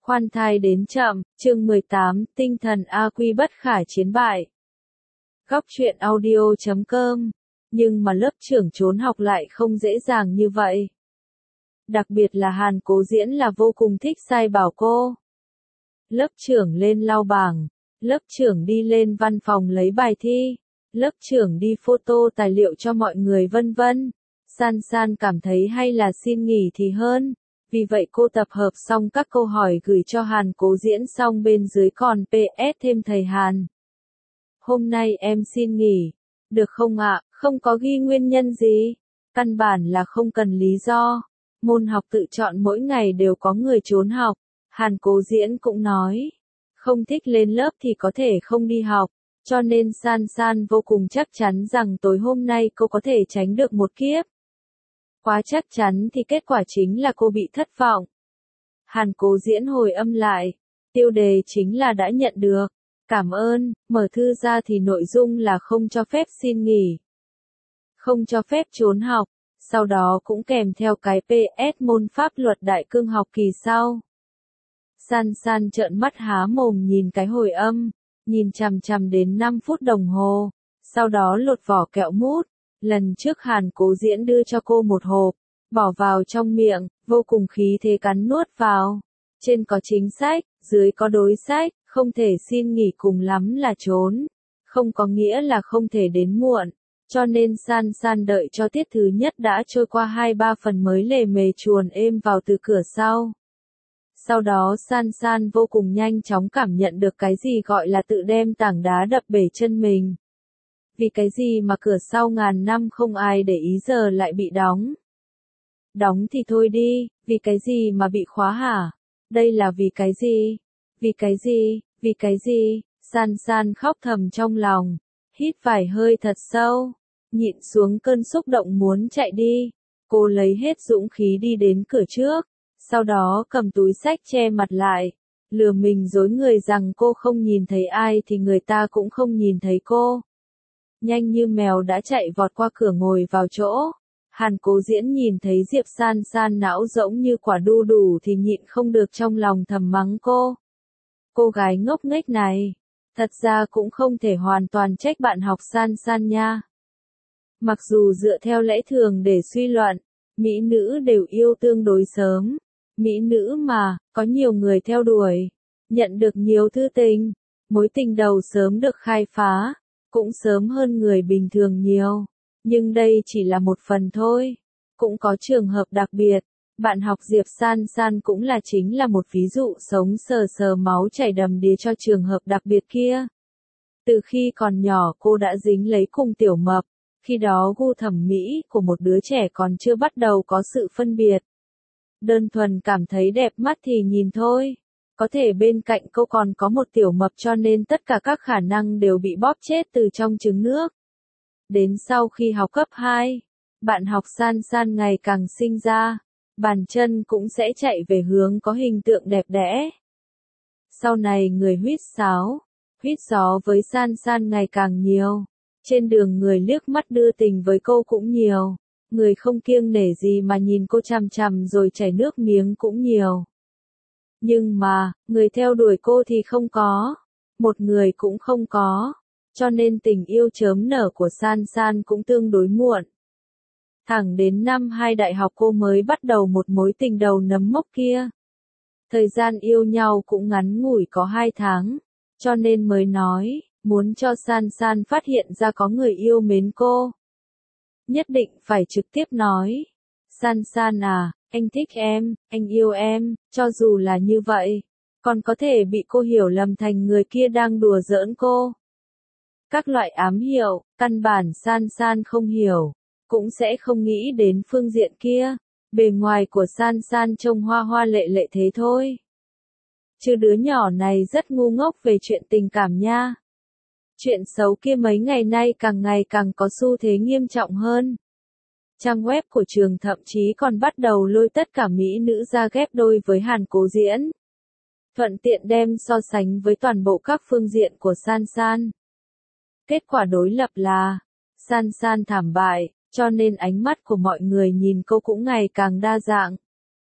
Khoan thai đến chậm, chương 18, tinh thần A Quy bất khả chiến bại. Góc truyện audio.com. Nhưng mà lớp trưởng trốn học lại không dễ dàng như vậy. Đặc biệt là Hàn Cố Diễn là vô cùng thích sai bảo cô. Lớp trưởng lên lau bảng, lớp trưởng đi lên văn phòng lấy bài thi, lớp trưởng đi photo tài liệu cho mọi người vân vân. San San cảm thấy hay là xin nghỉ thì hơn. Vì vậy cô tập hợp xong các câu hỏi gửi cho Hàn Cố Diễn xong bên dưới còn PS thêm thầy Hàn. Hôm nay em xin nghỉ. Được không ạ? Không có ghi nguyên nhân gì. Căn bản là không cần lý do. Môn học tự chọn mỗi ngày đều có người trốn học. Hàn Cố Diễn cũng nói. Không thích lên lớp thì có thể không đi học. Cho nên San San vô cùng chắc chắn rằng tối hôm nay cô có thể tránh được một kiếp. Quá chắc chắn thì kết quả chính là cô bị thất vọng. Hàn Cố Diễn hồi âm lại. Tiêu đề chính là đã nhận được. Cảm ơn, mở thư ra thì nội dung là không cho phép xin nghỉ. Không cho phép trốn học. Sau đó cũng kèm theo cái PS môn pháp luật đại cương học kỳ sau. San San trợn mắt há mồm nhìn cái hồi âm. Nhìn chằm chằm đến 5 phút đồng hồ. Sau đó lột vỏ kẹo mút. Lần trước Hàn Cố Diễn đưa cho cô một hộp, bỏ vào trong miệng, vô cùng khí thế cắn nuốt vào. Trên có chính sách, dưới có đối sách, không thể xin nghỉ cùng lắm là trốn. Không có nghĩa là không thể đến muộn. Cho nên San San đợi cho tiết thứ nhất đã trôi qua 2-3 phần mới lề mề chuồn êm vào từ cửa sau. Sau đó San San vô cùng nhanh chóng cảm nhận được cái gì gọi là tự đem tảng đá đập bể chân mình. Vì cái gì mà cửa sau ngàn năm không ai để ý giờ lại bị đóng? Đóng thì thôi đi, vì cái gì mà bị khóa hả? Đây là vì cái gì? Vì cái gì? Vì cái gì? San San khóc thầm trong lòng, hít vài hơi thật sâu, nhịn xuống cơn xúc động muốn chạy đi. Cô lấy hết dũng khí đi đến cửa trước, sau đó cầm túi xách che mặt lại, lừa mình dối người rằng cô không nhìn thấy ai thì người ta cũng không nhìn thấy cô. Nhanh như mèo đã chạy vọt qua cửa ngồi vào chỗ. Hàn Cố Diễn nhìn thấy Diệp San San não rỗng như quả đu đủ thì nhịn không được trong lòng thầm mắng cô. Cô gái ngốc nghếch này, thật ra cũng không thể hoàn toàn trách bạn học San San nha. Mặc dù dựa theo lẽ thường để suy luận, mỹ nữ đều yêu tương đối sớm. Mỹ nữ mà, có nhiều người theo đuổi, nhận được nhiều thư tình, mối tình đầu sớm được khai phá. Cũng sớm hơn người bình thường nhiều. Nhưng đây chỉ là một phần thôi. Cũng có trường hợp đặc biệt. Bạn học Diệp San San cũng chính là một ví dụ sống sờ sờ máu chảy đầm đìa cho trường hợp đặc biệt kia. Từ khi còn nhỏ cô đã dính lấy cùng Tiểu Mập. Khi đó gu thẩm mỹ của một đứa trẻ còn chưa bắt đầu có sự phân biệt. Đơn thuần cảm thấy đẹp mắt thì nhìn thôi. Có thể bên cạnh cô còn có một Tiểu Mập cho nên tất cả các khả năng đều bị bóp chết từ trong trứng nước. Đến sau khi học cấp 2, bạn học San San ngày càng sinh ra, bàn chân cũng sẽ chạy về hướng có hình tượng đẹp đẽ. Sau này người huýt sáo, huýt gió với San San ngày càng nhiều. Trên đường người liếc mắt đưa tình với cô cũng nhiều. Người không kiêng nể gì mà nhìn cô chằm chằm rồi chảy nước miếng cũng nhiều. Nhưng mà, người theo đuổi cô thì không có. Một người cũng không có. Cho nên tình yêu chớm nở của San San cũng tương đối muộn. Thẳng đến năm 2 đại học cô mới bắt đầu một mối tình đầu nấm mốc kia. Thời gian yêu nhau cũng ngắn ngủi có 2 tháng. Cho nên mới nói, muốn cho San San phát hiện ra có người yêu mến cô. Nhất định phải trực tiếp nói. San San à, anh thích em, anh yêu em, cho dù là như vậy, còn có thể bị cô hiểu lầm thành người kia đang đùa giỡn cô. Các loại ám hiệu, căn bản San San không hiểu, cũng sẽ không nghĩ đến phương diện kia. Bề ngoài của San San trông hoa hoa lệ lệ thế thôi. Chứ đứa nhỏ này rất ngu ngốc về chuyện tình cảm nha. Chuyện xấu kia mấy ngày nay ngày càng có xu thế nghiêm trọng hơn. Trang web của trường thậm chí còn bắt đầu lôi tất cả mỹ nữ ra ghép đôi với Hàn Cố Diễn. Thuận tiện đem so sánh với toàn bộ các phương diện của San San. Kết quả đối lập là, San San thảm bại, cho nên ánh mắt của mọi người nhìn cô cũng ngày càng đa dạng.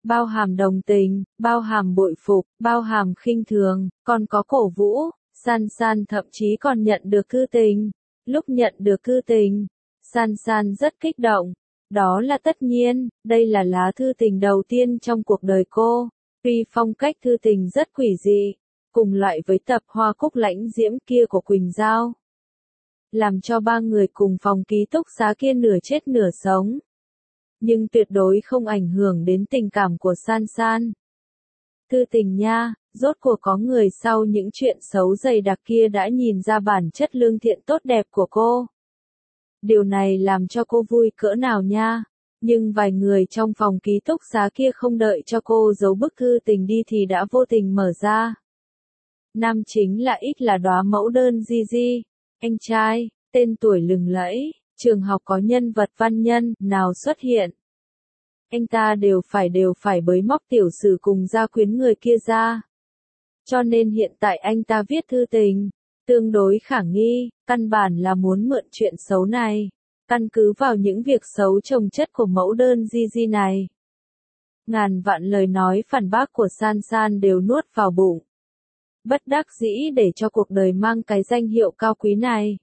bao hàm đồng tình, bao hàm bội phục, bao hàm khinh thường, còn có cổ vũ. San San thậm chí còn nhận được thư tình. Lúc nhận được thư tình, San San rất kích động. Đó là tất nhiên, đây là lá thư tình đầu tiên trong cuộc đời cô. Tuy phong cách thư tình rất quỷ dị, cùng loại với tập Hoa Cúc Lãnh Diễm kia của Quỳnh Giao, làm cho ba người cùng phòng ký túc xá kia nửa chết nửa sống. Nhưng tuyệt đối không ảnh hưởng đến tình cảm của San San. Thư tình nha, rốt cuộc có người sau những chuyện xấu dày đặc kia đã nhìn ra bản chất lương thiện tốt đẹp của cô. Điều này làm cho cô vui cỡ nào nha. Nhưng vài người trong phòng ký túc xá kia không đợi cho cô giấu bức thư tình đi thì đã vô tình mở ra. Nam chính là ít là đóa mẫu đơn Gigi, anh trai, tên tuổi lừng lẫy, trường học có nhân vật văn nhân nào xuất hiện. Anh ta đều phải bới móc tiểu sử cùng gia quyến người kia ra. Cho nên hiện tại anh ta viết thư tình, tương đối khả nghi, căn bản là muốn mượn chuyện xấu này, căn cứ vào những việc xấu chồng chất của mẫu đơn Gigi này. Ngàn vạn lời nói phản bác của San San đều nuốt vào bụng. Bất đắc dĩ để cho cuộc đời mang cái danh hiệu cao quý này.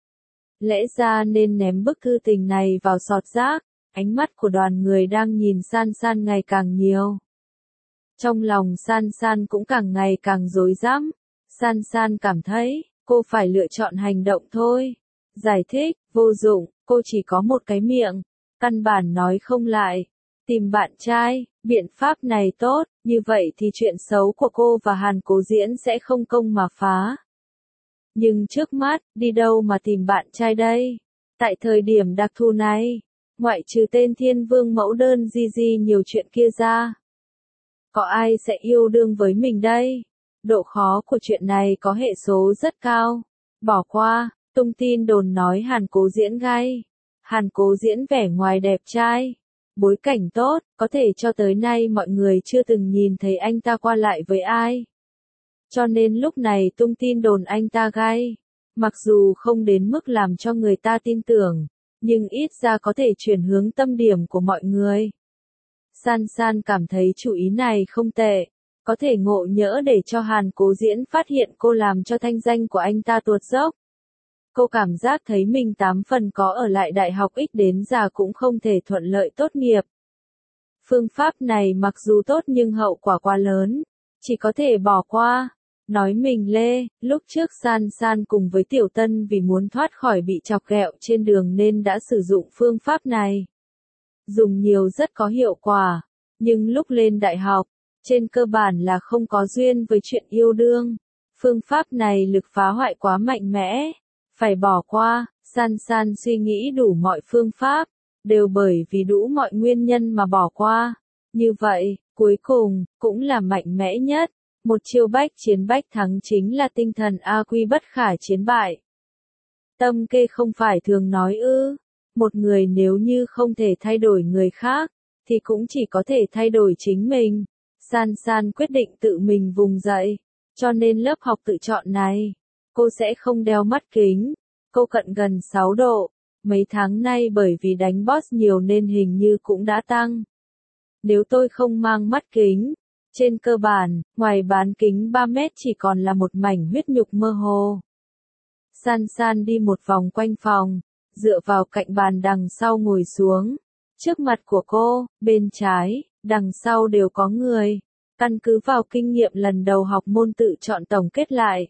Lẽ ra nên ném bức thư tình này vào sọt rác. Ánh mắt của đoàn người đang nhìn San San ngày càng nhiều. Trong lòng San San cũng càng ngày càng rối rắm. San San cảm thấy, cô phải lựa chọn hành động thôi. Giải thích, vô dụng, cô chỉ có một cái miệng. Căn bản nói không lại. Tìm bạn trai, biện pháp này tốt, như vậy thì chuyện xấu của cô và Hàn Cố Diễn sẽ không công mà phá. Nhưng trước mắt, đi đâu mà tìm bạn trai đây? Tại thời điểm đặc thù này, ngoại trừ tên thiên vương mẫu đơn Gigi nhiều chuyện kia ra, có ai sẽ yêu đương với mình đây? Độ khó của chuyện này có hệ số rất cao. Bỏ qua, tung tin đồn nói Hàn Cố Diễn gay. Hàn Cố Diễn vẻ ngoài đẹp trai, bối cảnh tốt, có thể cho tới nay mọi người chưa từng nhìn thấy anh ta qua lại với ai. Cho nên lúc này tung tin đồn anh ta gay, mặc dù không đến mức làm cho người ta tin tưởng, nhưng ít ra có thể chuyển hướng tâm điểm của mọi người. San San cảm thấy chủ ý này không tệ, có thể ngộ nhỡ để cho Hàn Cố Diễn phát hiện cô làm cho thanh danh của anh ta tuột dốc. Cô cảm giác thấy mình 8 phần có ở lại đại học ít đến già cũng không thể thuận lợi tốt nghiệp. Phương pháp này mặc dù tốt nhưng hậu quả quá lớn, chỉ có thể bỏ qua. Nói mình lê, lúc trước San San cùng với Tiểu Tân vì muốn thoát khỏi bị chọc ghẹo trên đường nên đã sử dụng phương pháp này. Dùng nhiều rất có hiệu quả, nhưng lúc lên đại học, trên cơ bản là không có duyên với chuyện yêu đương. Phương pháp này lực phá hoại quá mạnh mẽ, phải bỏ qua. San San suy nghĩ đủ mọi phương pháp, đều bởi vì đủ mọi nguyên nhân mà bỏ qua. Như vậy, cuối cùng, cũng là mạnh mẽ nhất. Một chiêu bách chiến bách thắng chính là tinh thần A Quy bất khả chiến bại. Tâm kê không phải thường nói ư, một người nếu như không thể thay đổi người khác, thì cũng chỉ có thể thay đổi chính mình. San San quyết định tự mình vùng dậy, cho nên lớp học tự chọn này, cô sẽ không đeo mắt kính. Cô cận gần 6 độ, mấy tháng nay bởi vì đánh boss nhiều nên hình như cũng đã tăng. Nếu tôi không mang mắt kính, trên cơ bản, ngoài bán kính 3 mét chỉ còn là một mảnh huyết nhục mơ hồ. San San đi một vòng quanh phòng, dựa vào cạnh bàn đằng sau ngồi xuống. Trước mặt của cô, bên trái, đằng sau đều có người. Căn cứ vào kinh nghiệm lần đầu học môn tự chọn tổng kết lại.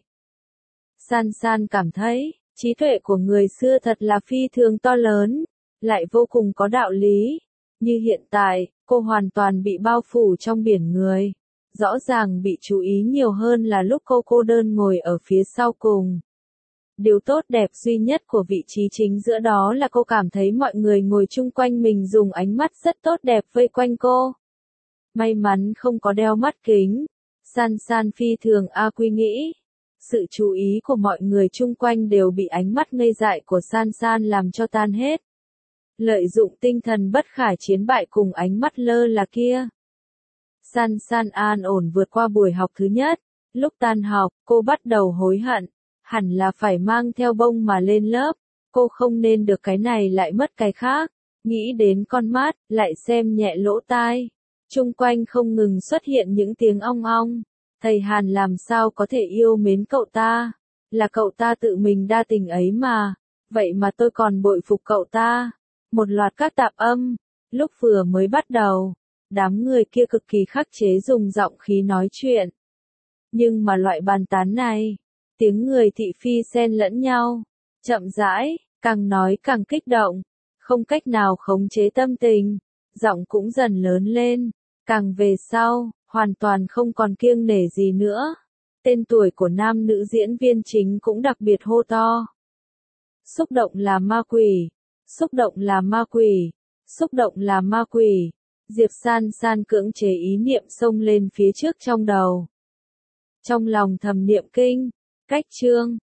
San San cảm thấy, trí tuệ của người xưa thật là phi thường to lớn, lại vô cùng có đạo lý. Như hiện tại, cô hoàn toàn bị bao phủ trong biển người. Rõ ràng bị chú ý nhiều hơn là lúc cô đơn ngồi ở phía sau cùng. Điều tốt đẹp duy nhất của vị trí chính giữa đó là cô cảm thấy mọi người ngồi chung quanh mình dùng ánh mắt rất tốt đẹp vây quanh cô. May mắn không có đeo mắt kính. San San phi thường A Quy nghĩ. Sự chú ý của mọi người chung quanh đều bị ánh mắt ngây dại của San San làm cho tan hết. Lợi dụng tinh thần bất khả chiến bại cùng ánh mắt lơ là kia. San San an ổn vượt qua buổi học thứ nhất. Lúc tan học, cô bắt đầu hối hận. Hẳn là phải mang theo bông mà lên lớp. Cô không nên được cái này lại mất cái khác. Nghĩ đến con mắt, lại xem nhẹ lỗ tai. Chung quanh không ngừng xuất hiện những tiếng ong ong. Thầy Hàn làm sao có thể yêu mến cậu ta? Là cậu ta tự mình đa tình ấy mà. Vậy mà tôi còn bội phục cậu ta. Một loạt các tạp âm. Lúc vừa mới bắt đầu, đám người kia cực kỳ khắc chế dùng giọng khí nói chuyện. Nhưng mà loại bàn tán này, tiếng người thị phi xen lẫn nhau, chậm rãi, càng nói càng kích động, không cách nào khống chế tâm tình, giọng cũng dần lớn lên, càng về sau, hoàn toàn không còn kiêng nể gì nữa. Tên tuổi của nam nữ diễn viên chính cũng đặc biệt hô to. Xúc động là ma quỷ, xúc động là ma quỷ, xúc động là ma quỷ. Diệp San San cưỡng chế ý niệm xông lên phía trước trong đầu. Trong lòng thầm niệm kinh, cách chương,